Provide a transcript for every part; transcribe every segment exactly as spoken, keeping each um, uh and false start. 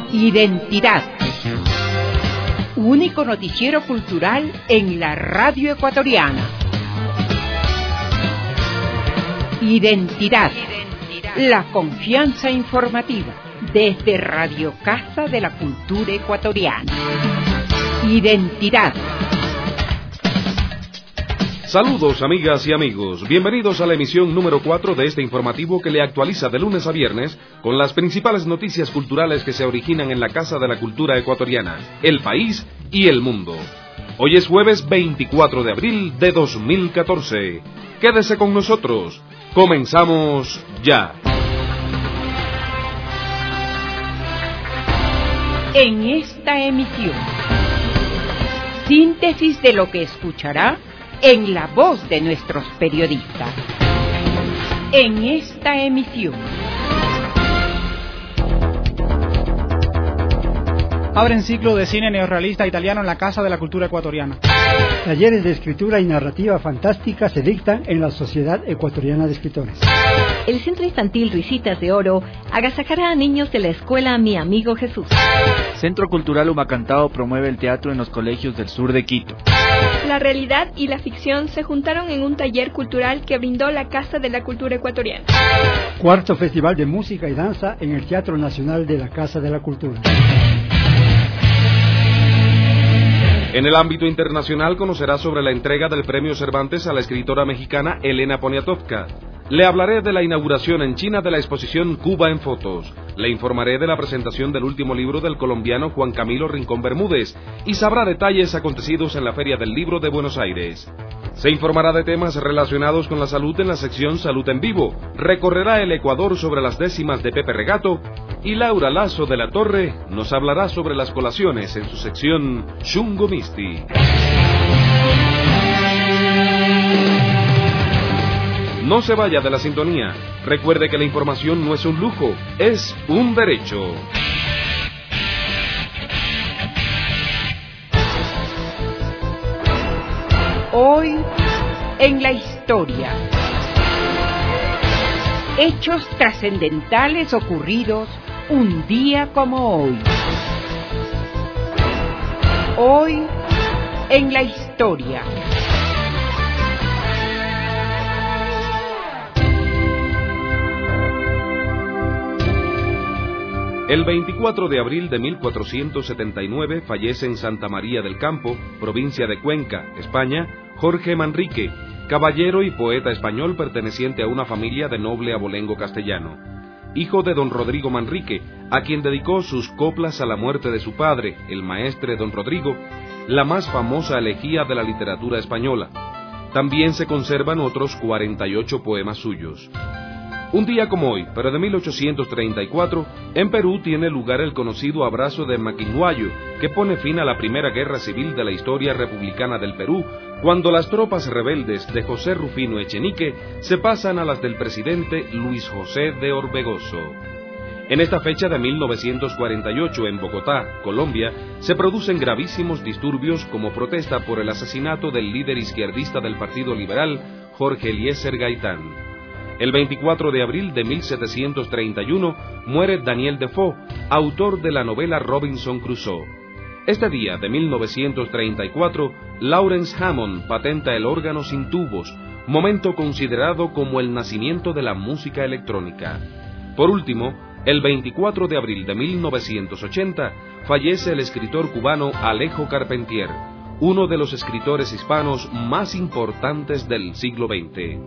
Identidad. Único noticiero cultural en la radio ecuatoriana. Identidad. La confianza informativa desde Radio Casa de la Cultura Ecuatoriana. Identidad. Saludos, amigas y amigos. Bienvenidos a la emisión número cuatro de este informativo que le actualiza de lunes a viernes con las principales noticias culturales que se originan en la Casa de la Cultura Ecuatoriana, el país y el mundo. Hoy es jueves veinticuatro de abril de dos mil catorce. Quédese con nosotros. Comenzamos ya. En esta emisión, síntesis de lo que escuchará en la voz de nuestros periodistas. En esta emisión. Abren ciclo de cine neorrealista italiano en la Casa de la Cultura Ecuatoriana. Talleres de escritura y narrativa fantástica se dictan en la Sociedad Ecuatoriana de Escritores. El Centro Infantil Risitas de Oro agasajará a niños de la escuela Mi Amigo Jesús. Centro Cultural Humacantao promueve el teatro en los colegios del sur de Quito. La realidad y la ficción se juntaron en un taller cultural que brindó la Casa de la Cultura Ecuatoriana. Cuarto Festival de Música y Danza en el Teatro Nacional de la Casa de la Cultura. En el ámbito internacional conocerá sobre la entrega del Premio Cervantes a la escritora mexicana Elena Poniatowska. Le hablaré de la inauguración en China de la exposición Cuba en Fotos. Le informaré de la presentación del último libro del colombiano Juan Camilo Rincón Bermúdez y sabrá detalles acontecidos en la Feria del Libro de Buenos Aires. Se informará de temas relacionados con la salud en la sección Salud en Vivo. Recorrerá el Ecuador sobre las décimas de Pepe Regato y Laura Lazo de la Torre nos hablará sobre las colaciones en su sección Chungo Misti. No se vaya de la sintonía. Recuerde que la información no es un lujo, es un derecho. Hoy en la historia. Hechos trascendentales ocurridos un día como hoy. Hoy en la historia. El veinticuatro de abril de mil cuatrocientos setenta y nueve fallece en Santa María del Campo, provincia de Cuenca, España, Jorge Manrique, caballero y poeta español perteneciente a una familia de noble abolengo castellano. Hijo de don Rodrigo Manrique, a quien dedicó sus coplas a la muerte de su padre, el maestre don Rodrigo, la más famosa elegía de la literatura española. También se conservan otros cuarenta y ocho poemas suyos. Un día como hoy, pero de mil ochocientos treinta y cuatro, en Perú tiene lugar el conocido Abrazo de Maquinguayo, que pone fin a la primera guerra civil de la historia republicana del Perú, cuando las tropas rebeldes de José Rufino Echenique se pasan a las del presidente Luis José de Orbegoso. En esta fecha de mil novecientos cuarenta y ocho, en Bogotá, Colombia, se producen gravísimos disturbios como protesta por el asesinato del líder izquierdista del Partido Liberal, Jorge Eliezer Gaitán. El veinticuatro de abril de mil setecientos treinta y uno muere Daniel Defoe, autor de la novela Robinson Crusoe. Este día de mil novecientos treinta y cuatro, Lawrence Hammond patenta el órgano sin tubos, momento considerado como el nacimiento de la música electrónica. Por último, el veinticuatro de abril de mil novecientos ochenta, fallece el escritor cubano Alejo Carpentier, uno de los escritores hispanos más importantes del siglo veinte.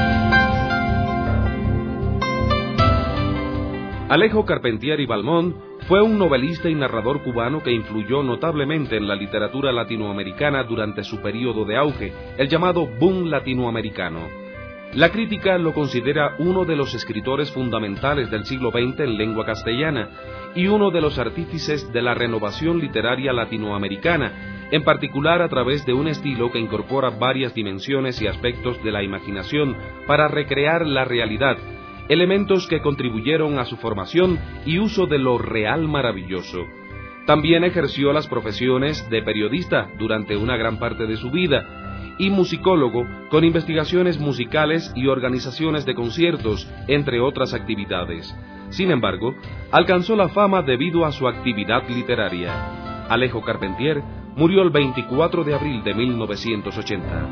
Alejo Carpentier y Balmont fue un novelista y narrador cubano que influyó notablemente en la literatura latinoamericana durante su período de auge, el llamado boom latinoamericano. La crítica lo considera uno de los escritores fundamentales del siglo veinte en lengua castellana y uno de los artífices de la renovación literaria latinoamericana, en particular a través de un estilo que incorpora varias dimensiones y aspectos de la imaginación para recrear la realidad, elementos que contribuyeron a su formación y uso de lo real maravilloso. También ejerció las profesiones de periodista durante una gran parte de su vida y musicólogo con investigaciones musicales y organizaciones de conciertos, entre otras actividades. Sin embargo, alcanzó la fama debido a su actividad literaria. Alejo Carpentier murió el veinticuatro de abril de mil novecientos ochenta.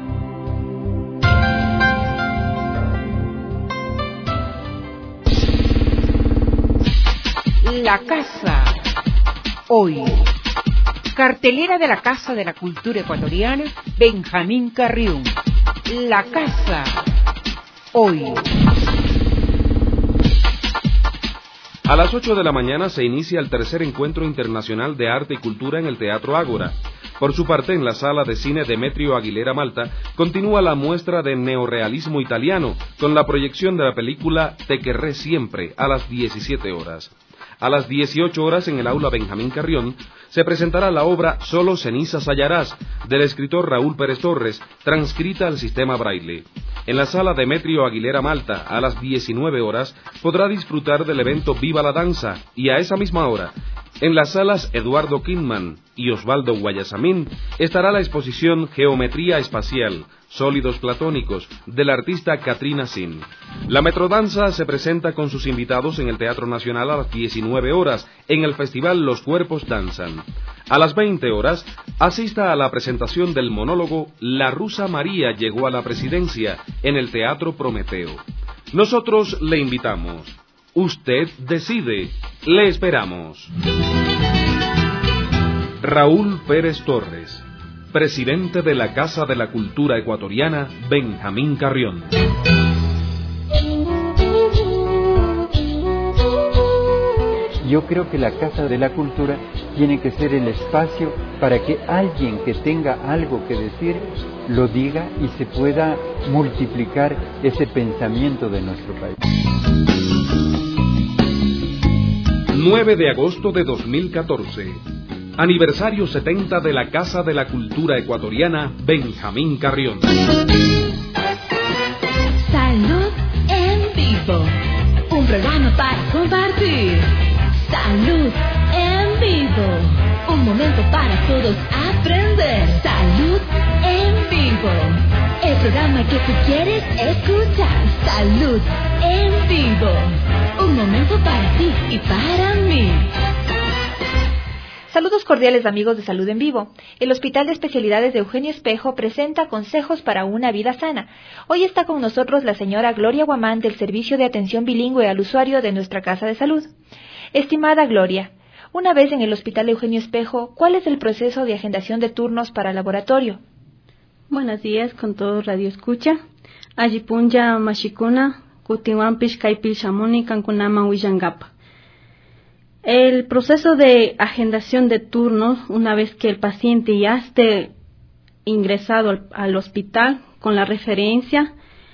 La Casa Hoy. Cartelera de la Casa de la Cultura Ecuatoriana, Benjamín Carrión. La Casa Hoy. A las ocho de la mañana se inicia el tercer encuentro internacional de arte y cultura en el Teatro Ágora. Por su parte, en la sala de cine Demetrio Aguilera Malta, continúa la muestra de neorrealismo italiano, con la proyección de la película Te querré siempre, a las diecisiete horas. A las dieciocho horas, en el aula Benjamín Carrión, se presentará la obra Solo cenizas hallarás, del escritor Raúl Pérez Torres, transcrita al sistema Braille. En la sala Demetrio Aguilera Malta, a las diecinueve horas, podrá disfrutar del evento Viva la Danza, y a esa misma hora, en las salas Eduardo Kingman y Osvaldo Guayasamín, estará la exposición Geometría Espacial, Sólidos Platónicos, del artista Katrina Sin. La Metrodanza se presenta con sus invitados en el Teatro Nacional a las diecinueve horas, en el festival Los Cuerpos Danzan. A las veinte horas, asista a la presentación del monólogo La Rusa María llegó a la presidencia, en el Teatro Prometeo. Nosotros le invitamos. Usted decide. Le esperamos. Raúl Pérez Torres, presidente de la Casa de la Cultura Ecuatoriana, Benjamín Carrión. Yo creo que la Casa de la Cultura tiene que ser el espacio para que alguien que tenga algo que decir lo diga y se pueda multiplicar ese pensamiento de nuestro país. nueve de agosto de dos mil catorce. Aniversario setenta de la Casa de la Cultura Ecuatoriana, Benjamín Carrión. Salud en vivo. Un programa para compartir. Salud en vivo. Un momento para todos aprender. Salud en vivo. El programa que tú quieres escuchar. Salud en vivo. Un momento para ti y para mí. Saludos cordiales amigos de Salud en Vivo. El Hospital de Especialidades de Eugenio Espejo presenta consejos para una vida sana. Hoy está con nosotros la señora Gloria Guamán del Servicio de Atención Bilingüe al Usuario de nuestra Casa de Salud. Estimada Gloria, una vez en el Hospital Eugenio Espejo, ¿cuál es el proceso de agendación de turnos para laboratorio? Buenos días con todo Radio Escucha. Ayipunja Mashikuna, Kutiwan Pishkaipi Shamuni Kankunama Huyangapa. El proceso de agendación de turnos, una vez que el paciente ya esté ingresado al, al hospital con la referencia,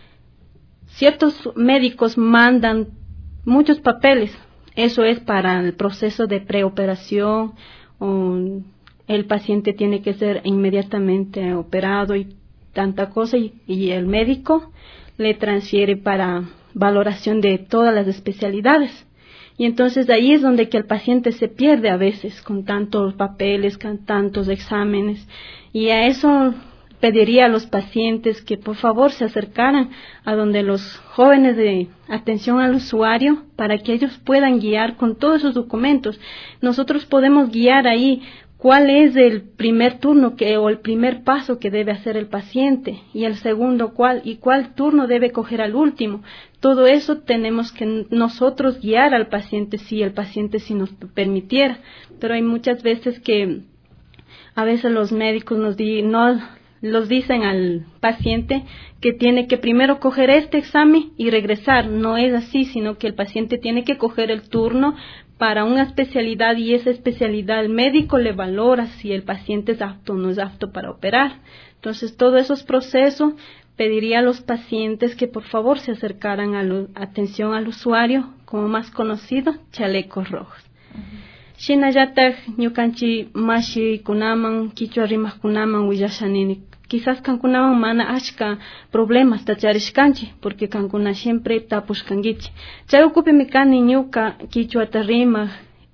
ciertos médicos mandan muchos papeles. Eso es para el proceso de preoperación, o el paciente tiene que ser inmediatamente operado y tanta cosa, y, y el médico le transfiere para valoración de todas las especialidades. Y entonces ahí es donde que el paciente se pierde a veces con tantos papeles, con tantos exámenes. Y a eso pediría a los pacientes que por favor se acercaran a donde los jóvenes de atención al usuario para que ellos puedan guiar con todos esos documentos. Nosotros podemos guiar ahí cuál es el primer turno que o el primer paso que debe hacer el paciente y el segundo cuál y cuál turno debe coger al último. Todo eso tenemos que nosotros guiar al paciente si el paciente si nos permitiera, pero hay muchas veces que a veces los médicos nos di, no los dicen al paciente que tiene que primero coger este examen y regresar. No es así, sino que el paciente tiene que coger el turno para una especialidad y esa especialidad el médico le valora si el paciente es apto o no es apto para operar. Entonces, todos esos procesos pediría a los pacientes que por favor se acercaran a la atención al usuario, como más conocido, chalecos rojos. Shinayatak ñukanchi mashi kunaman, kichwa rimas kunaman willashanini. Quizás kankunaman mana ashka problemas tacharishkanchi, porque kankuna siempre tapushkangichi. Chay ukupimi kani ñuka kichwata rimaq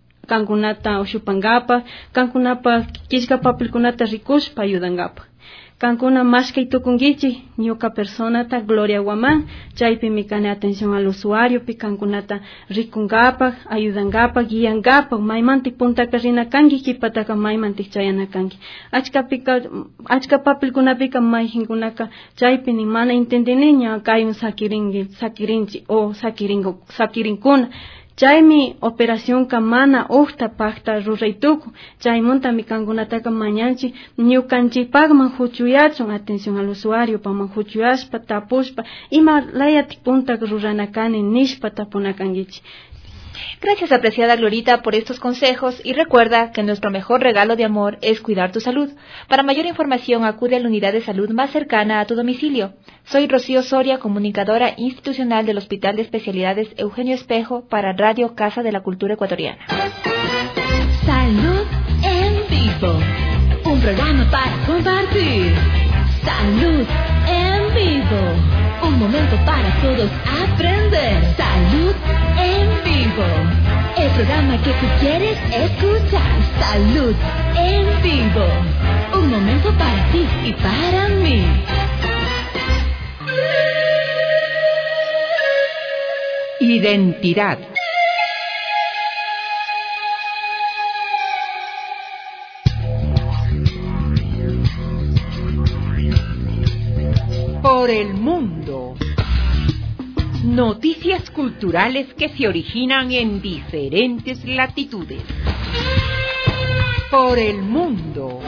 kankunata ushupangapa, kankunapa kishka papelkunata rikushpa ayudangapa. Cancuna más que tukungichi, ñuka persona ta Gloria Guamán, chaypi mi cane atención al usuario, pi cancunata ricungapa, ayudangapa, guiangapa, maimantik punta carrina kangi, kipataka maimantik chayana kangi. Achka pika, achka papel kunapika maihinkunaka, chaypi ni mana intendiniña, kay un sakiringi, sakirinchi, o sakiringo, sakirinkuna. Chaymi operación kamana uhta pakta ruraytuku, chaymunta mi kankunataka mañanchi, ñukanchipakman huchuyachun atención al usuario, paman huchuyashpa, tapushpa, ima layatik punta ruranakani nishpa tapunakangichi. Gracias, apreciada Glorita, por estos consejos y recuerda que nuestro mejor regalo de amor es cuidar tu salud. Para mayor información acude a la unidad de salud más cercana a tu domicilio. Soy Rocío Soria, comunicadora institucional del Hospital de Especialidades Eugenio Espejo para Radio Casa de la Cultura Ecuatoriana. Salud en vivo, un programa para compartir. Salud en vivo, un momento para todos aprender. Salud en vivo, el programa que tú quieres escuchar. Salud en vivo, un momento para ti y para mí. Identidad. Por el mundo. Noticias culturales que se originan en diferentes latitudes. Por el mundo.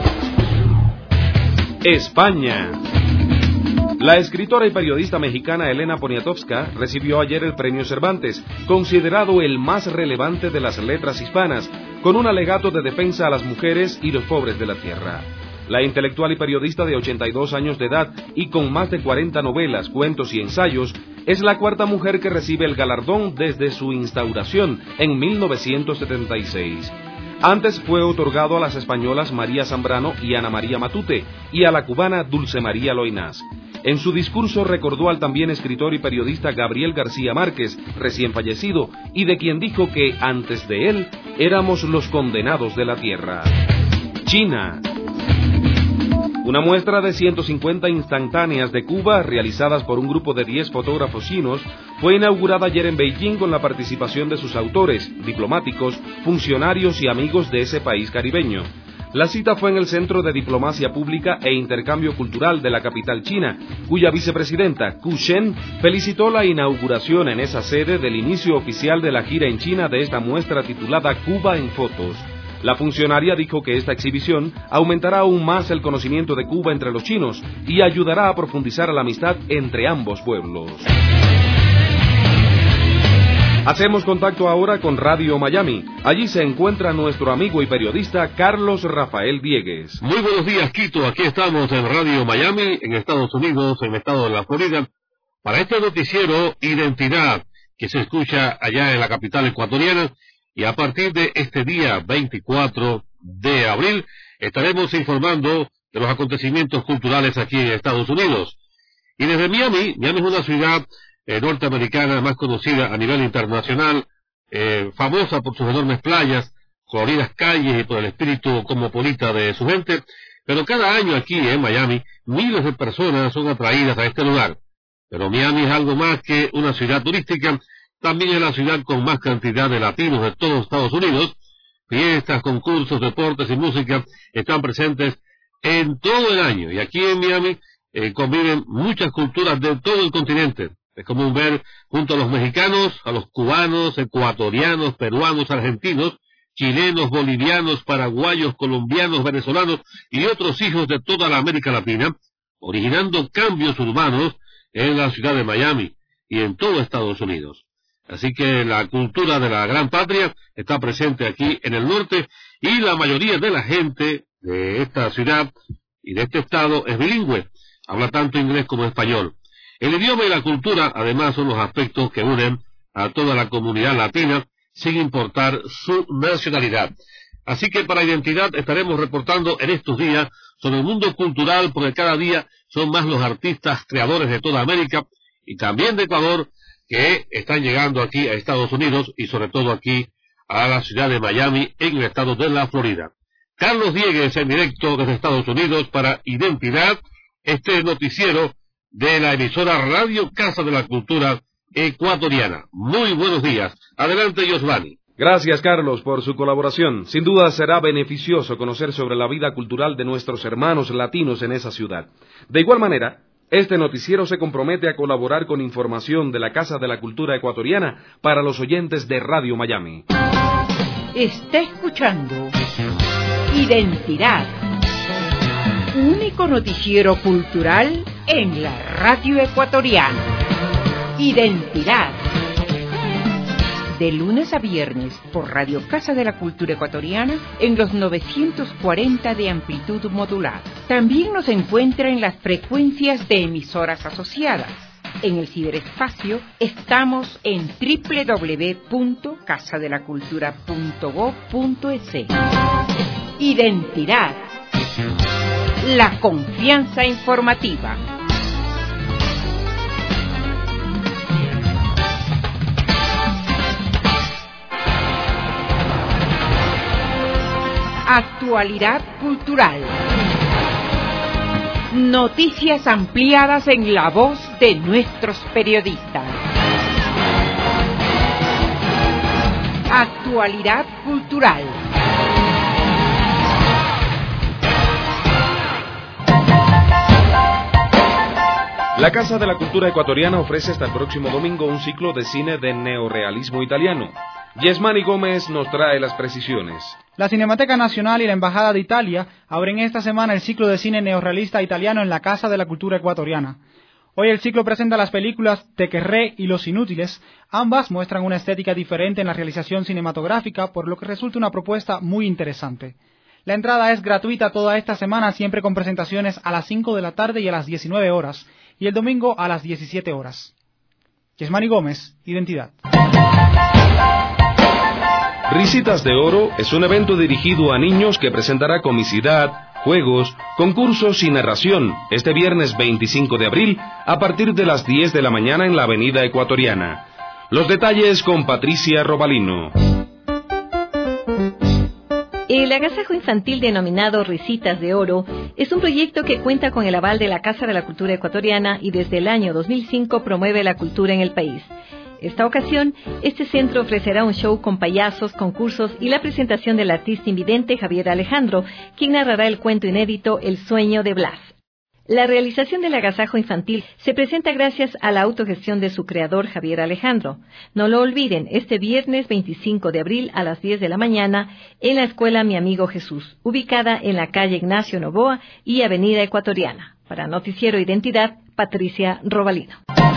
España. La escritora y periodista mexicana Elena Poniatowska recibió ayer el Premio Cervantes, considerado el más relevante de las letras hispanas, con un alegato de defensa a las mujeres y los pobres de la tierra. La intelectual y periodista de ochenta y dos años de edad y con más de cuarenta novelas, cuentos y ensayos, es la cuarta mujer que recibe el galardón desde su instauración en mil novecientos setenta y seis. Antes fue otorgado a las españolas María Zambrano y Ana María Matute, y a la cubana Dulce María Loinás. En su discurso recordó al también escritor y periodista Gabriel García Márquez, recién fallecido, y de quien dijo que antes de él éramos los condenados de la tierra. China. Una muestra de ciento cincuenta instantáneas de Cuba, realizadas por un grupo de diez fotógrafos chinos, fue inaugurada ayer en Beijing con la participación de sus autores, diplomáticos, funcionarios y amigos de ese país caribeño. La cita fue en el Centro de Diplomacia Pública e Intercambio Cultural de la capital china, cuya vicepresidenta, Ku Shen, felicitó la inauguración en esa sede del inicio oficial de la gira en China de esta muestra titulada Cuba en Fotos. La funcionaria dijo que esta exhibición aumentará aún más el conocimiento de Cuba entre los chinos y ayudará a profundizar la amistad entre ambos pueblos. Hacemos contacto ahora con Radio Miami. Allí se encuentra nuestro amigo y periodista Carlos Rafael Diegues. Muy buenos días, Quito. Aquí estamos en Radio Miami, en Estados Unidos, en el estado de la Florida, para este noticiero Identidad, que se escucha allá en la capital ecuatoriana. Y a partir de este día veinticuatro de abril estaremos informando de los acontecimientos culturales aquí en Estados Unidos. Y desde Miami, Miami es una ciudad eh, norteamericana más conocida a nivel internacional, eh, famosa por sus enormes playas, coloridas calles y por el espíritu cosmopolita de su gente, pero cada año aquí en Miami miles de personas son atraídas a este lugar. Pero Miami es algo más que una ciudad turística. También es la ciudad con más cantidad de latinos de todos Estados Unidos. Fiestas, concursos, deportes y música están presentes en todo el año. Y aquí en Miami eh, conviven muchas culturas de todo el continente. Es común ver junto a los mexicanos, a los cubanos, ecuatorianos, peruanos, argentinos, chilenos, bolivianos, paraguayos, colombianos, venezolanos y otros hijos de toda la América Latina, originando cambios urbanos en la ciudad de Miami y en todo Estados Unidos. Así que la cultura de la gran patria está presente aquí en el norte y la mayoría de la gente de esta ciudad y de este estado es bilingüe, habla tanto inglés como español. El idioma y la cultura además son los aspectos que unen a toda la comunidad latina sin importar su nacionalidad. Así que para Identidad estaremos reportando en estos días sobre el mundo cultural, porque cada día son más los artistas creadores de toda América y también de Ecuador que están llegando aquí a Estados Unidos y sobre todo aquí a la ciudad de Miami en el estado de la Florida. Carlos Diegues en directo desde Estados Unidos para Identidad este noticiero de la emisora Radio Casa de la Cultura Ecuatoriana. Muy buenos días. Adelante, Yosvani. Gracias, Carlos, por su colaboración. Sin duda será beneficioso conocer sobre la vida cultural de nuestros hermanos latinos en esa ciudad. De igual manera, este noticiero se compromete a colaborar con información de la Casa de la Cultura Ecuatoriana para los oyentes de Radio Miami. Está escuchando Identidad, único noticiero cultural en la radio ecuatoriana. Identidad, de lunes a viernes por Radio Casa de la Cultura Ecuatoriana en los novecientos cuarenta de amplitud modulada. También nos encuentra en las frecuencias de emisoras asociadas. En el ciberespacio estamos en doble u doble u doble u punto casa de la cultura punto gob punto es. Identidad, la confianza informativa. Actualidad cultural. Noticias ampliadas en la voz de nuestros periodistas. Actualidad cultural. La Casa de la Cultura Ecuatoriana ofrece hasta el próximo domingo un ciclo de cine de neorrealismo italiano. Yesmani Gómez nos trae las precisiones. La Cinemateca Nacional y la Embajada de Italia abren esta semana el ciclo de cine neorrealista italiano en la Casa de la Cultura Ecuatoriana. Hoy el ciclo presenta las películas Te querré y Los Inútiles. Ambas muestran una estética diferente en la realización cinematográfica, por lo que resulta una propuesta muy interesante. La entrada es gratuita toda esta semana, siempre con presentaciones a las cinco de la tarde y a las diecinueve horas, y el domingo a las diecisiete horas. Yesmani Gómez, Identidad. Risitas de Oro es un evento dirigido a niños que presentará comicidad, juegos, concursos y narración este viernes veinticinco de abril a partir de las diez de la mañana en la Avenida Ecuatoriana. Los detalles con Patricia Robalino. El agasajo infantil denominado Risitas de Oro es un proyecto que cuenta con el aval de la Casa de la Cultura Ecuatoriana y desde el año dos mil cinco promueve la cultura en el país. Esta ocasión, este centro ofrecerá un show con payasos, concursos y la presentación del artista invidente Javier Alejandro, quien narrará el cuento inédito El sueño de Blas. La realización del agasajo infantil se presenta gracias a la autogestión de su creador Javier Alejandro. No lo olviden, este viernes veinticinco de abril a las diez de la mañana en la Escuela Mi Amigo Jesús, ubicada en la calle Ignacio Novoa y Avenida Ecuatoriana. Para Noticiero Identidad, Patricia Robalino.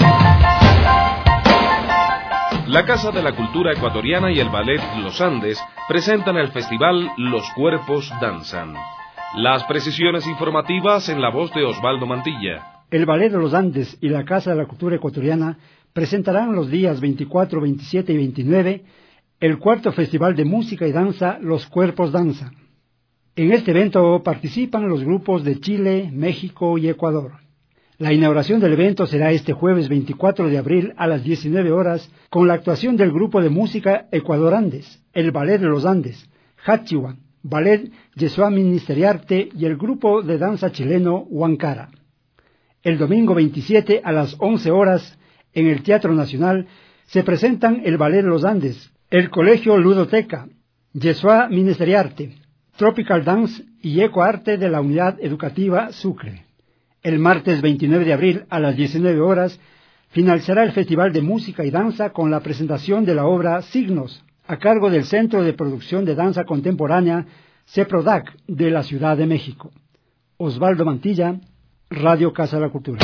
La Casa de la Cultura Ecuatoriana y el Ballet Los Andes presentan el festival Los Cuerpos Danzan. Las precisiones informativas en la voz de Osvaldo Mantilla. El Ballet de los Andes y la Casa de la Cultura Ecuatoriana presentarán los días veinticuatro, veintisiete y veintinueve el cuarto Festival de Música y Danza Los Cuerpos Danzan. En este evento participan los grupos de Chile, México y Ecuador. La inauguración del evento será este jueves veinticuatro de abril a las diecinueve horas con la actuación del grupo de música Ecuador Andes, el Ballet de los Andes, Hachiwan, Ballet Yeshua Ministeriarte y el grupo de danza chileno Huancara. El domingo veintisiete a las once horas en el Teatro Nacional se presentan el Ballet de los Andes, el Colegio Ludoteca, Yeshua Ministeriarte, Tropical Dance y Ecoarte de la Unidad Educativa Sucre. El martes veintinueve de abril a las diecinueve horas finalizará el Festival de Música y Danza con la presentación de la obra Signos, a cargo del Centro de Producción de Danza Contemporánea, CEPRODAC, de la Ciudad de México. Osvaldo Mantilla, Radio Casa de la Cultura.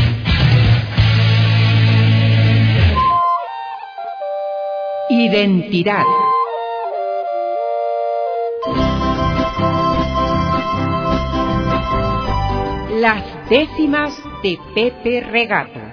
Identidad. Las décimas de Pepe Regata.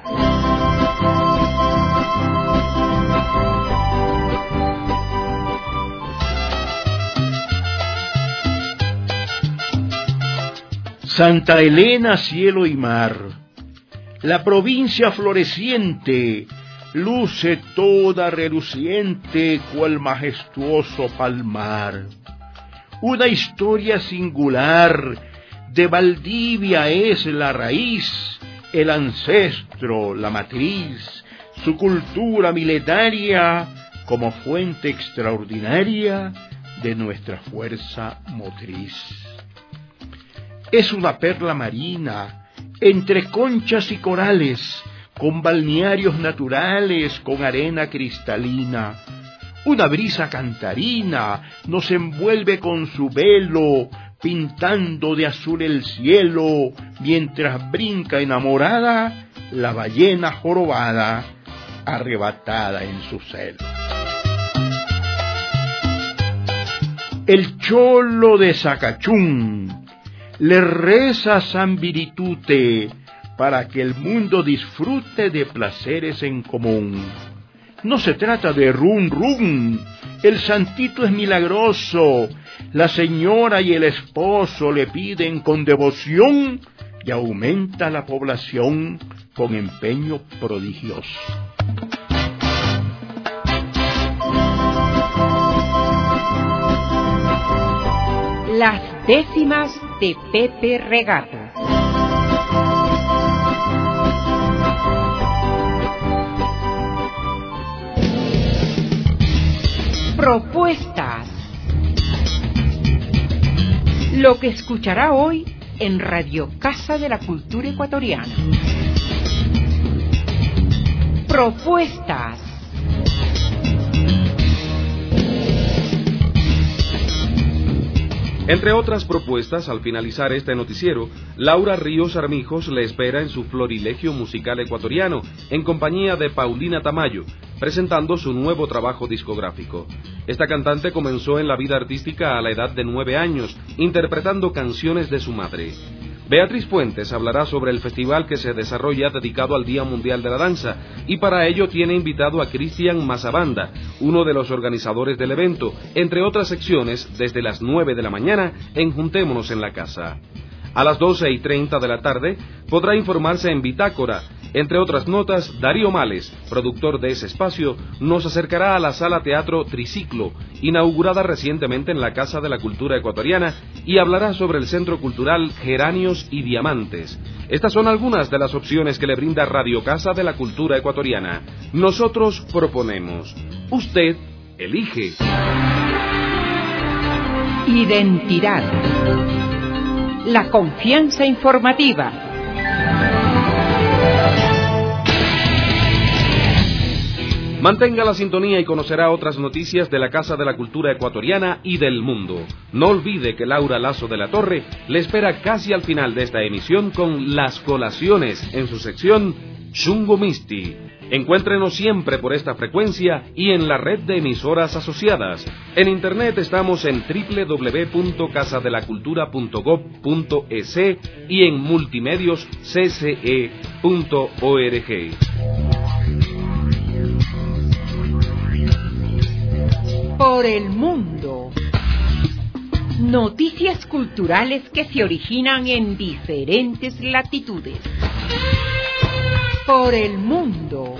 Santa Elena, cielo y mar, la provincia floreciente, luce toda reluciente cual majestuoso palmar. Una historia singular De Valdivia es la raíz, el ancestro, la matriz, su cultura milenaria como fuente extraordinaria de nuestra fuerza motriz. Es una perla marina, entre conchas y corales, con balnearios naturales, con arena cristalina. Una brisa cantarina nos envuelve con su velo, pintando de azul el cielo, mientras brinca enamorada la ballena jorobada, arrebatada en su celo. El cholo de Zacachún le reza a San Viritute para que el mundo disfrute de placeres en común. No se trata de rum rum, el santito es milagroso, la señora y el esposo le piden con devoción y aumenta la población con empeño prodigioso. Las décimas de Pepe Regato. Propuestas. Lo que escuchará hoy en Radio Casa de la Cultura Ecuatoriana. Propuestas. Entre otras propuestas, al finalizar este noticiero, Laura Ríos Armijos le espera en su florilegio musical ecuatoriano, en compañía de Paulina Tamayo, presentando su nuevo trabajo discográfico. Esta cantante comenzó en la vida artística a la edad de nueve años, interpretando canciones de su madre. Beatriz Fuentes hablará sobre el festival que se desarrolla dedicado al Día Mundial de la Danza, y para ello tiene invitado a Cristian Mazabanda, uno de los organizadores del evento, entre otras secciones, desde las nueve de la mañana en Juntémonos en la Casa. A las doce y treinta de la tarde podrá informarse en Bitácora. Entre otras notas, Darío Males, productor de ese espacio, nos acercará a la Sala Teatro Triciclo, inaugurada recientemente en la Casa de la Cultura Ecuatoriana, y hablará sobre el Centro Cultural Geranios y Diamantes. Estas son algunas de las opciones que le brinda Radio Casa de la Cultura Ecuatoriana. Nosotros proponemos. Usted elige. Identidad. La confianza informativa. Mantenga la sintonía y conocerá otras noticias de la Casa de la Cultura Ecuatoriana y del mundo. No olvide que Laura Lazo de la Torre le espera casi al final de esta emisión con Las Colaciones en su sección Chungo Misti. Encuéntrenos siempre por esta frecuencia y en la red de emisoras asociadas. En internet estamos en doble u doble u doble u punto casa de la cultura punto gob punto es y en multimedios c c e punto org. Por el mundo. Noticias culturales que se originan en diferentes latitudes. Por el mundo.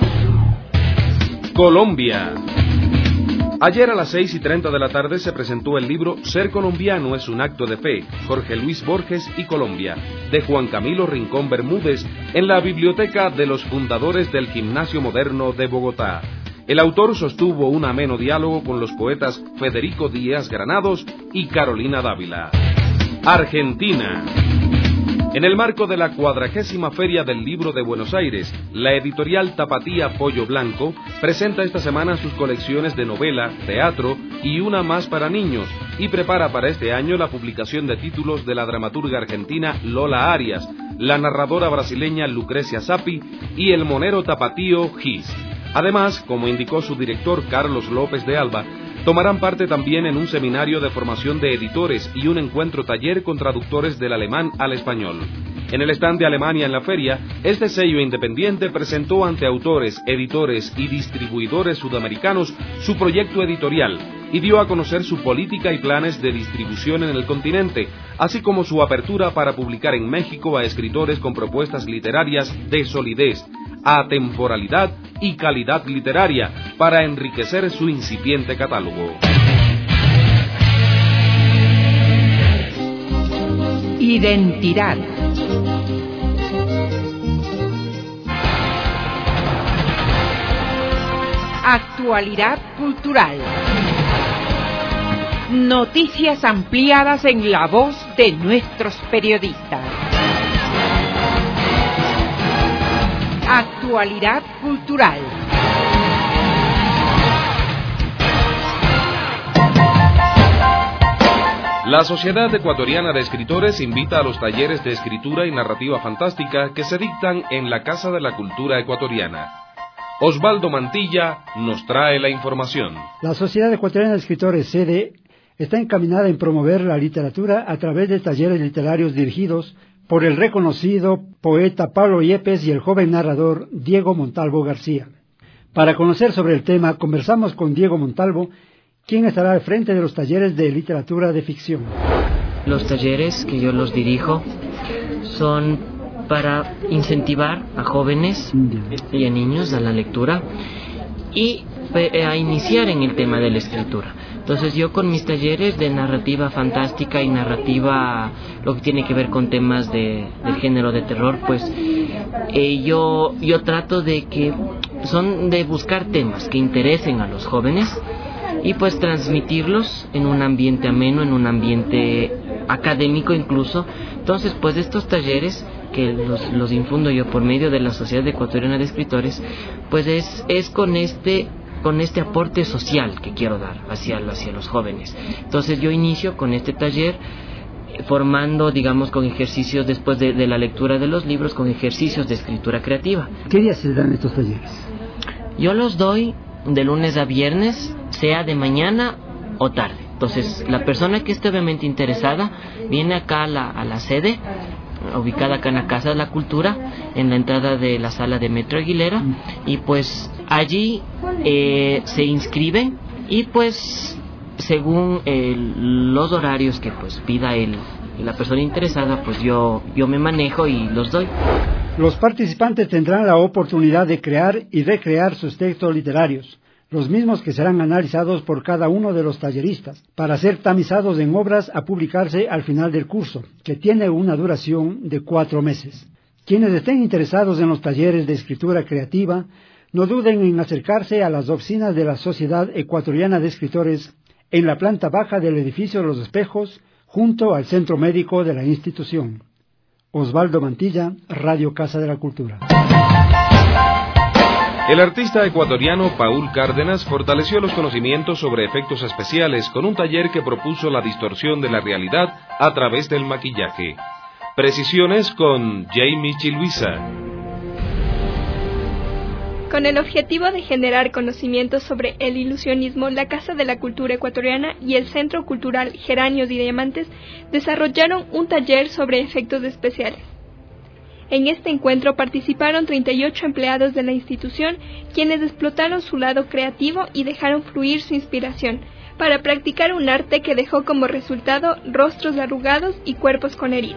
Colombia. Ayer a las seis y treinta de la tarde se presentó el libro Ser colombiano es un acto de fe, Jorge Luis Borges y Colombia, de Juan Camilo Rincón Bermúdez, en la biblioteca de los fundadores del Gimnasio Moderno de Bogotá. El autor sostuvo un ameno diálogo con los poetas Federico Díaz Granados y Carolina Dávila. Argentina. En el marco de la cuadragésima Feria del Libro de Buenos Aires, la editorial Tapatía Pollo Blanco presenta esta semana sus colecciones de novela, teatro y una más para niños, y prepara para este año la publicación de títulos de la dramaturga argentina Lola Arias, la narradora brasileña Lucrecia Zappi y el monero tapatío Gis. Además, como indicó su director Carlos López de Alba, tomarán parte también en un seminario de formación de editores y un encuentro taller con traductores del alemán al español. En el stand de Alemania en la feria, este sello independiente presentó ante autores, editores y distribuidores sudamericanos su proyecto editorial y dio a conocer su política y planes de distribución en el continente, así como su apertura para publicar en México a escritores con propuestas literarias de solidez, atemporalidad y calidad literaria para enriquecer su incipiente catálogo. Identidad. Actualidad cultural. Noticias ampliadas en la voz de nuestros periodistas. Actualidad cultural. La Sociedad Ecuatoriana de Escritores invita a los talleres de escritura y narrativa fantástica que se dictan en la Casa de la Cultura Ecuatoriana. Osvaldo Mantilla nos trae la información. La Sociedad Ecuatoriana de Escritores, S E D E, está encaminada en promover la literatura a través de talleres literarios dirigidos por el reconocido poeta Pablo Yepes y el joven narrador Diego Montalvo García. Para conocer sobre el tema, conversamos con Diego Montalvo, quien estará al frente de los talleres de literatura de ficción. Los talleres que yo los dirijo son para incentivar a jóvenes y a niños a la lectura y a iniciar en el tema de la escritura. Entonces yo con mis talleres de narrativa fantástica y narrativa, lo que tiene que ver con temas de, del género de terror, pues eh, yo, yo trato de que son de buscar temas que interesen a los jóvenes y pues transmitirlos en un ambiente ameno, en un ambiente académico incluso. Entonces pues estos talleres que los, los infundo yo por medio de la Sociedad Ecuatoriana de Escritores, pues es, es con este con este aporte social que quiero dar hacia, hacia los jóvenes. Entonces yo inicio con este taller formando, digamos, con ejercicios después de, de la lectura de los libros, con ejercicios de escritura creativa. ¿Qué días se dan estos talleres? Yo los doy de lunes a viernes, sea de mañana o tarde. Entonces la persona que esté obviamente interesada viene acá a la, a la sede, ubicada acá en la Casa de la Cultura, en la entrada de la sala de Metro Aguilera, y pues allí eh, se inscriben y pues según eh, los horarios que pues pida el, la persona interesada, pues yo, yo me manejo y los doy. Los participantes tendrán la oportunidad de crear y recrear sus textos literarios, los mismos que serán analizados por cada uno de los talleristas, para ser tamizados en obras a publicarse al final del curso, que tiene una duración de cuatro meses. Quienes estén interesados en los talleres de escritura creativa, no duden en acercarse a las oficinas de la Sociedad Ecuatoriana de Escritores en la planta baja del edificio de Los Espejos, junto al centro médico de la institución. Osvaldo Mantilla, Radio Casa de la Cultura. El artista ecuatoriano Paul Cárdenas fortaleció los conocimientos sobre efectos especiales con un taller que propuso la distorsión de la realidad a través del maquillaje. Precisiones con Jamie Chiluisa. Con el objetivo de generar conocimientos sobre el ilusionismo, la Casa de la Cultura Ecuatoriana y el Centro Cultural Geranios y Diamantes desarrollaron un taller sobre efectos especiales. En este encuentro participaron treinta y ocho empleados de la institución, quienes explotaron su lado creativo y dejaron fluir su inspiración, para practicar un arte que dejó como resultado rostros arrugados y cuerpos con heridas.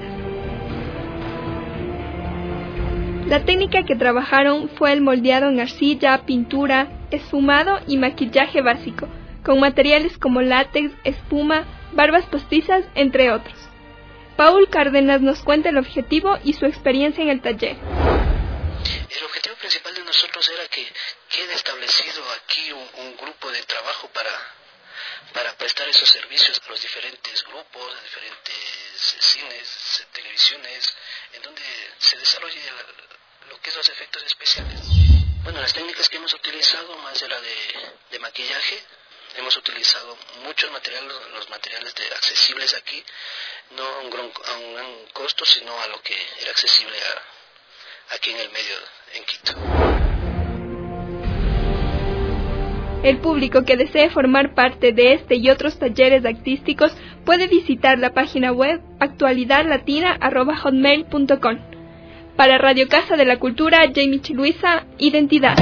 La técnica que trabajaron fue el moldeado en arcilla, pintura, esfumado y maquillaje básico, con materiales como látex, espuma, barbas postizas, entre otros. Paul Cárdenas nos cuenta el objetivo y su experiencia en el taller. El objetivo principal de nosotros era que quede establecido aquí un, un grupo de trabajo para, para prestar esos servicios a los diferentes grupos, a diferentes cines, televisiones, en donde se desarrolle lo que es los efectos especiales. Bueno, las técnicas que hemos utilizado más era de, de maquillaje. Hemos utilizado muchos materiales, los materiales de, accesibles aquí, no a un, gran, a un gran costo, sino a lo que era accesible a, aquí en el medio, en Quito. El público que desee formar parte de este y otros talleres artísticos puede visitar la página web actualidad latina arroba hotmail punto com. Para Radio Casa de la Cultura, Jamie Chiluisa, Identidad.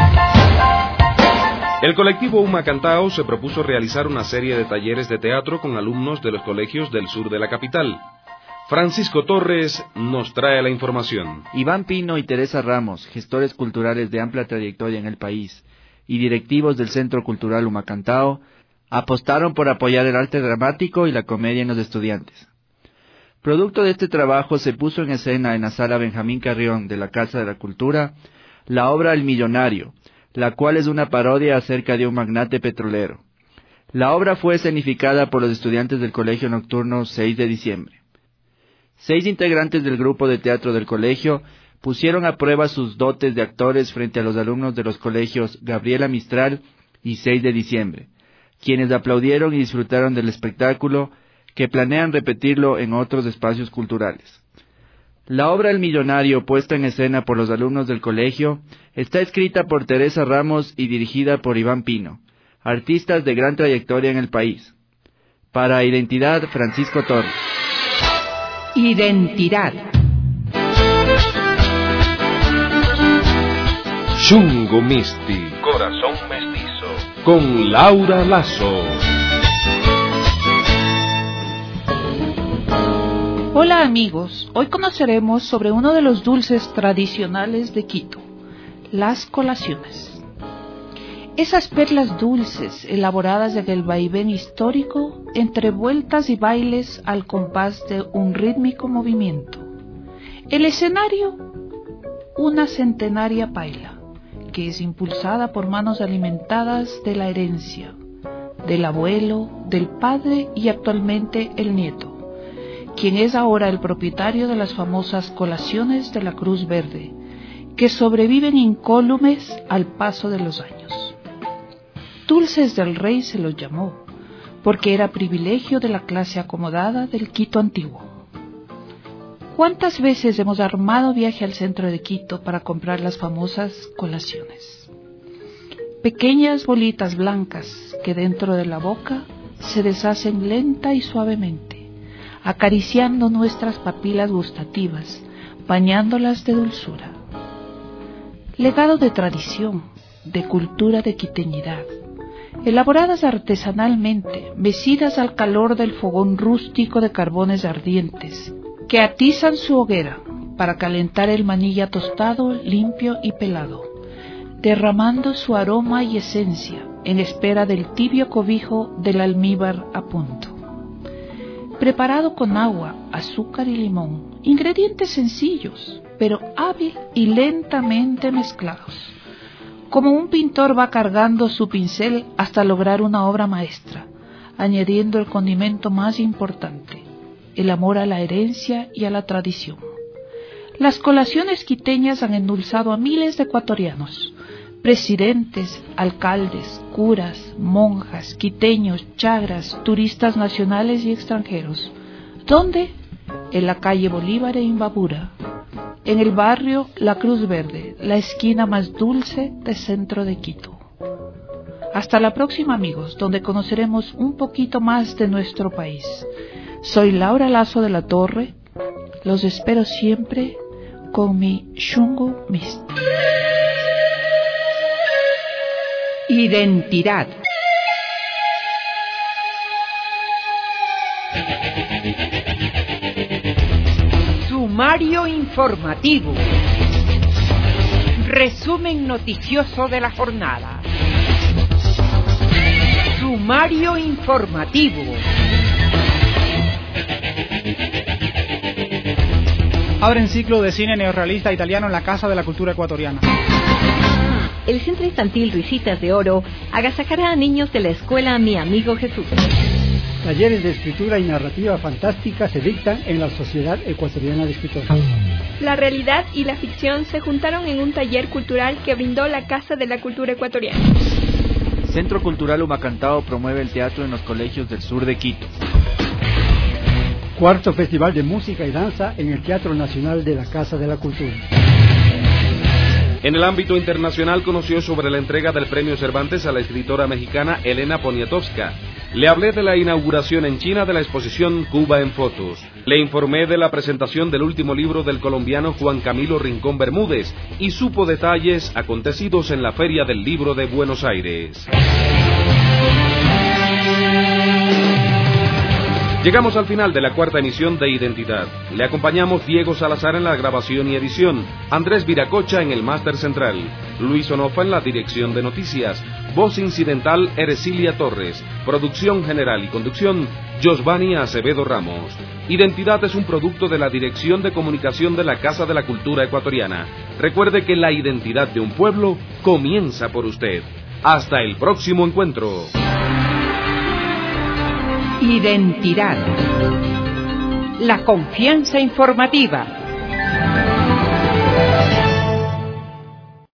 El colectivo Humacantao se propuso realizar una serie de talleres de teatro con alumnos de los colegios del sur de la capital. Francisco Torres nos trae la información. Iván Pino y Teresa Ramos, gestores culturales de amplia trayectoria en el país y directivos del Centro Cultural Humacantao, apostaron por apoyar el arte dramático y la comedia en los estudiantes. Producto de este trabajo se puso en escena en la sala Benjamín Carrión de la Casa de la Cultura la obra El Millonario, la cual es una parodia acerca de un magnate petrolero. La obra fue escenificada por los estudiantes del Colegio Nocturno seis de diciembre. Seis integrantes del grupo de teatro del colegio pusieron a prueba sus dotes de actores frente a los alumnos de los colegios Gabriela Mistral y seis de diciembre, quienes aplaudieron y disfrutaron del espectáculo, que planean repetirlo en otros espacios culturales. La obra El Millonario, puesta en escena por los alumnos del colegio, está escrita por Teresa Ramos y dirigida por Iván Pino, artistas de gran trayectoria en el país. Para Identidad, Francisco Torres. Identidad. Xungo Misti, Corazón Mestizo, con Laura Lazo. Hola amigos, hoy conoceremos sobre uno de los dulces tradicionales de Quito, las colaciones. Esas perlas dulces elaboradas en el vaivén histórico entre vueltas y bailes al compás de un rítmico movimiento. El escenario, una centenaria paila, que es impulsada por manos alimentadas de la herencia, del abuelo, del padre y actualmente el nieto, quien es ahora el propietario de las famosas colaciones de la Cruz Verde, que sobreviven incólumes al paso de los años. Dulces del Rey se los llamó, porque era privilegio de la clase acomodada del Quito antiguo. ¿Cuántas veces hemos armado viaje al centro de Quito para comprar las famosas colaciones? Pequeñas bolitas blancas que dentro de la boca se deshacen lenta y suavemente, acariciando nuestras papilas gustativas, bañándolas de dulzura. Legado de tradición, de cultura de quiteñidad, elaboradas artesanalmente, mecidas al calor del fogón rústico de carbones ardientes, que atizan su hoguera para calentar el maní ya tostado, limpio y pelado, derramando su aroma y esencia en espera del tibio cobijo del almíbar a punto. Preparado con agua, azúcar y limón, ingredientes sencillos, pero hábil y lentamente mezclados, como un pintor va cargando su pincel hasta lograr una obra maestra, añadiendo el condimento más importante, el amor a la herencia y a la tradición. Las colaciones quiteñas han endulzado a miles de ecuatorianos, presidentes, alcaldes, curas, monjas, quiteños, chagras, turistas nacionales y extranjeros. ¿Dónde? En la calle Bolívar e Imbabura, en el barrio La Cruz Verde, la esquina más dulce del centro de Quito. Hasta la próxima amigos, donde conoceremos un poquito más de nuestro país. Soy Laura Lazo de la Torre, los espero siempre con mi Xungo Misti. Identidad. Sumario informativo. Resumen noticioso de la jornada. Sumario informativo. Abren ciclo de cine neorrealista italiano en la Casa de la Cultura Ecuatoriana. El Centro Infantil Risitas de Oro agasajará a niños de la escuela Mi Amigo Jesús. Talleres de escritura y narrativa fantástica se dictan en la Sociedad Ecuatoriana de Escritores. La realidad y la ficción se juntaron en un taller cultural que brindó la Casa de la Cultura Ecuatoriana. Centro Cultural Humacantao promueve el teatro en los colegios del sur de Quito. Cuarto Festival de Música y Danza en el Teatro Nacional de la Casa de la Cultura. En el ámbito internacional conoció sobre la entrega del Premio Cervantes a la escritora mexicana Elena Poniatowska. Le hablé de la inauguración en China de la exposición Cuba en Fotos. Le informé de la presentación del último libro del colombiano Juan Camilo Rincón Bermúdez y supo detalles acontecidos en la Feria del Libro de Buenos Aires. Llegamos al final de la cuarta emisión de Identidad. Le acompañamos Diego Salazar en la grabación y edición, Andrés Viracocha en el máster central, Luis Onofa en la dirección de noticias, Voz incidental, Erecilia Torres. Producción general y conducción, Josvani Acevedo Ramos. Identidad es un producto de la Dirección de Comunicación de la Casa de la Cultura Ecuatoriana. Recuerde que la identidad de un pueblo comienza por usted. Hasta el próximo encuentro. Identidad. La confianza informativa